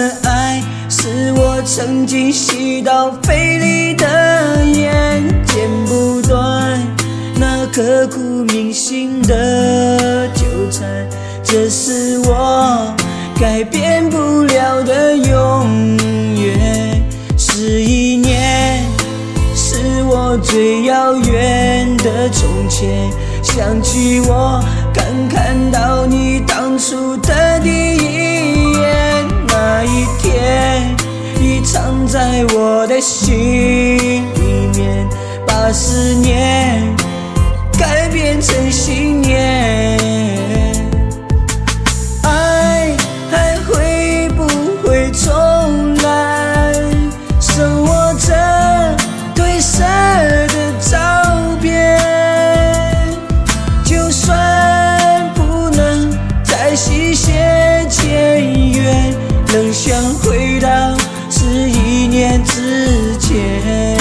爱，是我曾经吸到肺里的烟，剪不断那刻骨铭心的纠缠，这是我改变不了的永远。11年是我最遥远的从前，想起我刚看到你当初的第一眼，那一天已藏在我的心里面，把思念改变成信念。爱还会不会重来？手握着褪色的照片，就算不能再续写前缘，仍想回到11年之前。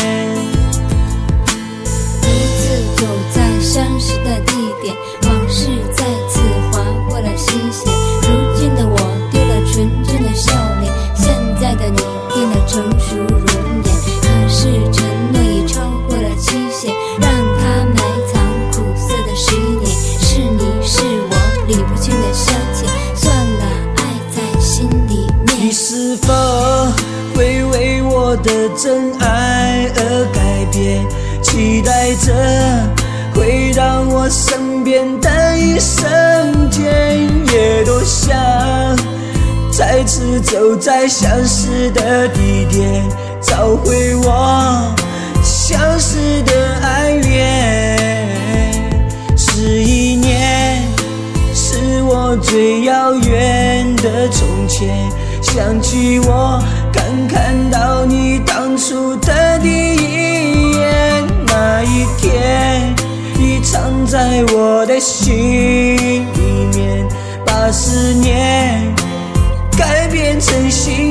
独自走在相识的地点，往事再次划过了心弦。如今的我丢了纯真的笑脸，现在的你变得成熟如烟。可是承诺已超过了期限，让它埋藏苦涩的11年。是你是我理不清的消遣，算了，爱在心里面。 你是否会为我的真爱而改变？期待着回到我身边的一瞬间，也多想再次走在相识的地点，找回我相识的爱恋。11年是我最遥远的从前，想起我刚看到你当初的第一眼，那一天已藏在我的心里面，把思念改变成信